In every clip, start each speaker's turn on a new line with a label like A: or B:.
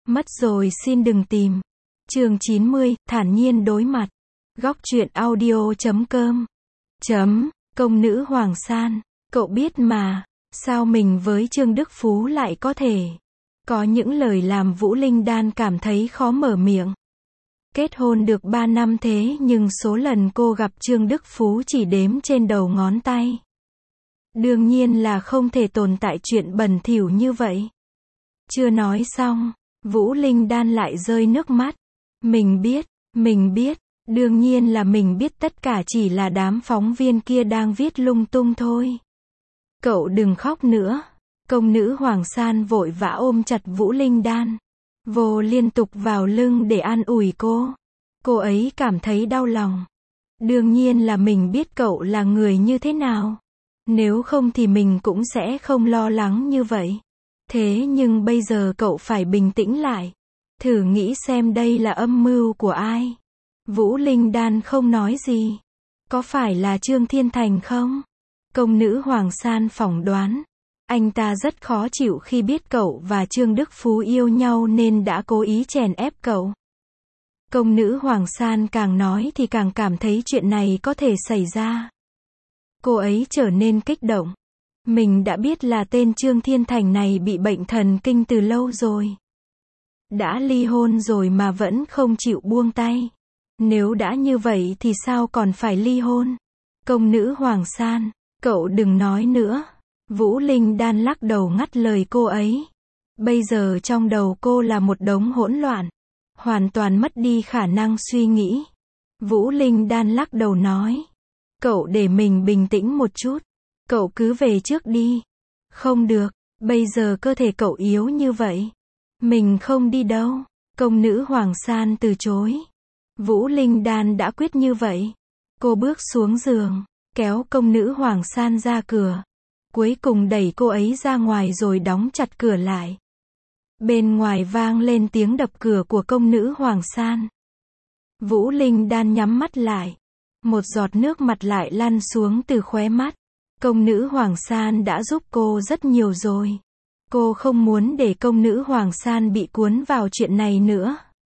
A: Mất rồi xin đừng tìm. Chương 90, thản nhiên đối mặt. Góc truyện audio.com. Công nữ Hoàng San, cậu biết mà, sao mình với Trương Đức Phú lại có thể có những lời làm Vũ Linh Đan cảm thấy khó mở miệng. Kết hôn được 3 năm thế nhưng số lần cô gặp Trương Đức Phú chỉ đếm trên đầu ngón tay. Đương nhiên là không thể tồn tại chuyện bẩn thỉu như vậy. Chưa nói xong, Vũ Linh Đan lại rơi nước mắt. Mình biết, đương nhiên là mình biết tất cả chỉ là đám phóng viên kia đang viết lung tung thôi. Cậu đừng khóc nữa. Công nữ Hoàng San vội vã ôm chặt Vũ Linh Đan. Vô liên tục vào lưng để an ủi cô. Cô ấy cảm thấy đau lòng. Đương nhiên là mình biết cậu là người như thế nào. Nếu không thì mình cũng sẽ không lo lắng như vậy. Thế nhưng bây giờ cậu phải bình tĩnh lại. Thử nghĩ xem đây là âm mưu của ai. Vũ Linh Đan không nói gì. Có phải là Trương Thiên Thành không? Công nữ Hoàng San phỏng đoán. Anh ta rất khó chịu khi biết cậu và Trương Đức Phú yêu nhau nên đã cố ý chèn ép cậu. Công nữ Hoàng San càng nói thì càng cảm thấy chuyện này có thể xảy ra. Cô ấy trở nên kích động. Mình đã biết là tên Trương Thiên Thành này bị bệnh thần kinh từ lâu rồi. Đã ly hôn rồi mà vẫn không chịu buông tay. Nếu đã như vậy thì sao còn phải ly hôn? Công nữ Hoàng San, cậu đừng nói nữa. Vũ Linh Đan lắc đầu ngắt lời cô ấy. Bây giờ trong đầu cô là một đống hỗn loạn. Hoàn toàn mất đi khả năng suy nghĩ. Vũ Linh Đan lắc đầu nói. Cậu để mình bình tĩnh một chút. Cậu cứ về trước đi. Không được, bây giờ cơ thể cậu yếu như vậy. Mình không đi đâu. Công nữ Hoàng San từ chối. Vũ Linh Đan đã quyết như vậy. Cô bước xuống giường, kéo công nữ Hoàng San ra cửa. Cuối cùng đẩy cô ấy ra ngoài rồi đóng chặt cửa lại. Bên ngoài vang lên tiếng đập cửa của công nữ Hoàng San. Vũ Linh Đan nhắm mắt lại. Một giọt nước mặt lại lăn xuống từ khóe mắt. Công nữ Hoàng San đã giúp cô rất nhiều rồi. Cô không muốn để công nữ Hoàng San bị cuốn vào chuyện này nữa.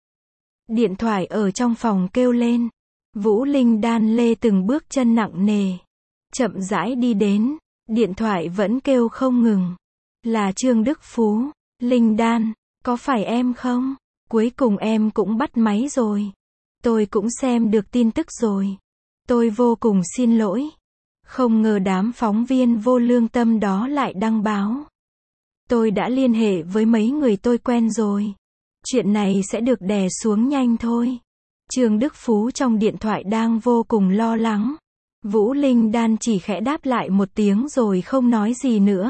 A: Điện thoại ở trong phòng kêu lên. Vũ Linh Đan lê từng bước chân nặng nề. Chậm rãi đi đến. Điện thoại vẫn kêu không ngừng. Là Trương Đức Phú. Linh Đan, có phải em không? Cuối cùng em cũng bắt máy rồi. Tôi cũng xem được tin tức rồi. Tôi vô cùng xin lỗi. Không ngờ đám phóng viên vô lương tâm đó lại đăng báo. Tôi đã liên hệ với mấy người tôi quen rồi. Chuyện này sẽ được đè xuống nhanh thôi. Trương Đức Phú trong điện thoại đang vô cùng lo lắng. Vũ Linh Đan chỉ khẽ đáp lại một tiếng rồi không nói gì nữa.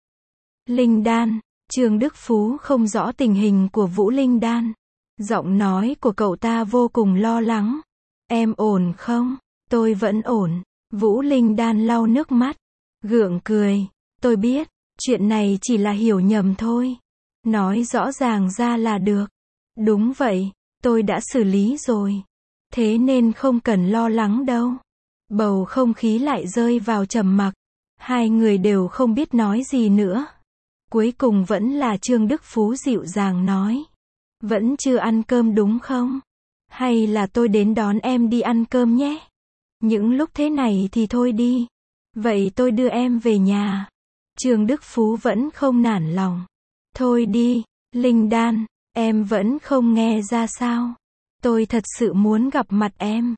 A: Linh Đan, Trương Đức Phú không rõ tình hình của Vũ Linh Đan. Giọng nói của cậu ta vô cùng lo lắng. Em ổn không? Tôi vẫn ổn. Vũ Linh Đan lau nước mắt. Gượng cười. Tôi biết, chuyện này chỉ là hiểu nhầm thôi. Nói rõ ràng ra là được. Đúng vậy, tôi đã xử lý rồi. Thế nên không cần lo lắng đâu. Bầu không khí lại rơi vào trầm mặc. Hai người đều không biết nói gì nữa. Cuối cùng vẫn là Trương Đức Phú dịu dàng nói. Vẫn chưa ăn cơm đúng không? Hay là tôi đến đón em đi ăn cơm nhé? Những lúc thế này thì thôi đi. Vậy tôi đưa em về nhà. Trương Đức Phú vẫn không nản lòng. Thôi đi, Linh Đan, em vẫn không nghe ra sao? Tôi thật sự muốn gặp mặt em.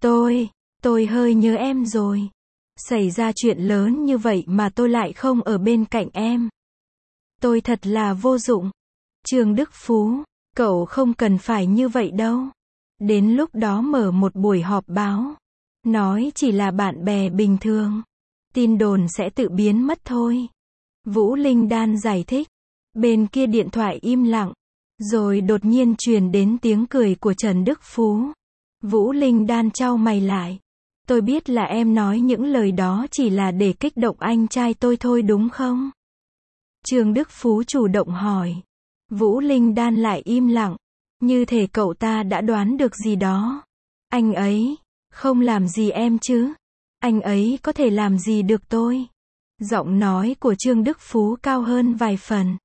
A: Tôi hơi nhớ em rồi. Xảy ra chuyện lớn như vậy mà tôi lại không ở bên cạnh em. Tôi thật là vô dụng. Trương Đức Phú, cậu không cần phải như vậy đâu. Đến lúc đó mở một buổi họp báo. Nói chỉ là bạn bè bình thường. Tin đồn sẽ tự biến mất thôi. Vũ Linh Đan giải thích. Bên kia điện thoại im lặng. Rồi đột nhiên truyền đến tiếng cười của Trần Đức Phú. Vũ Linh Đan chau mày lại. Tôi biết là em nói những lời đó chỉ là để kích động anh trai tôi thôi đúng không? Trương Đức Phú chủ động hỏi. Vũ Linh Đan lại im lặng. Như thể cậu ta đã đoán được gì đó. Anh ấy không làm gì em chứ? Anh ấy có thể làm gì được tôi? Giọng nói của Trương Đức Phú cao hơn vài phần.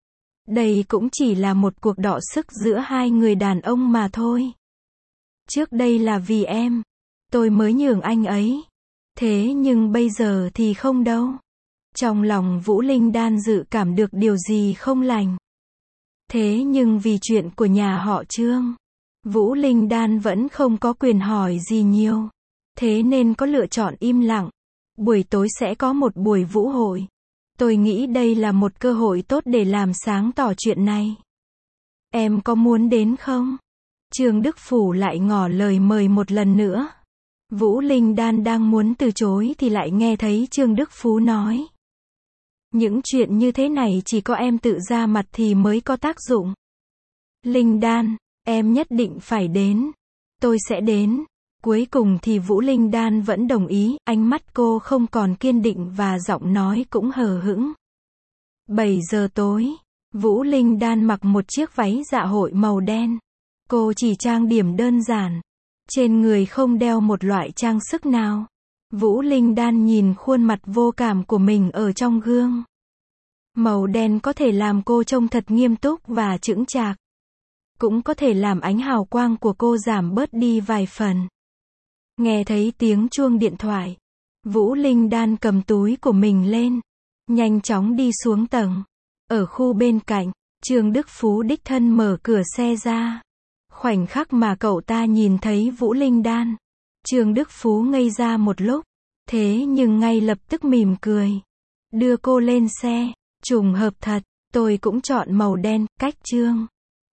A: Đây cũng chỉ là một cuộc đọ sức giữa hai người đàn ông mà thôi. Trước đây là vì em, tôi mới nhường anh ấy. Thế nhưng bây giờ thì không đâu. Trong lòng Vũ Linh Đan dự cảm được điều gì không lành. Thế nhưng vì chuyện của nhà họ Trương, Vũ Linh Đan vẫn không có quyền hỏi gì nhiều. Thế nên có lựa chọn im lặng. Buổi tối sẽ có một buổi vũ hội. Tôi nghĩ đây là một cơ hội tốt để làm sáng tỏ chuyện này. Em có muốn đến không? Trương Đức Phủ lại ngỏ lời mời một lần nữa. Vũ Linh Đan đang muốn từ chối thì lại nghe thấy Trương Đức Phú nói. Những chuyện như thế này chỉ có em tự ra mặt thì mới có tác dụng. Linh Đan, em nhất định phải đến. Tôi sẽ đến. Cuối cùng thì Vũ Linh Đan vẫn đồng ý, ánh mắt cô không còn kiên định và giọng nói cũng hờ hững. 7 giờ tối, Vũ Linh Đan mặc một chiếc váy dạ hội màu đen. Cô chỉ trang điểm đơn giản. Trên người không đeo một loại trang sức nào. Vũ Linh Đan nhìn khuôn mặt vô cảm của mình ở trong gương. Màu đen có thể làm cô trông thật nghiêm túc và chững chạc. Cũng có thể làm ánh hào quang của cô giảm bớt đi vài phần. Nghe thấy tiếng chuông điện thoại, Vũ Linh Đan cầm túi của mình lên, nhanh chóng đi xuống tầng. Ở khu bên cạnh, Trương Đức Phú đích thân mở cửa xe ra. Khoảnh khắc mà cậu ta nhìn thấy Vũ Linh Đan, Trương Đức Phú ngây ra một lúc, thế nhưng ngay lập tức mỉm cười, đưa cô lên xe. Trùng hợp thật, tôi cũng chọn màu đen, cách Trương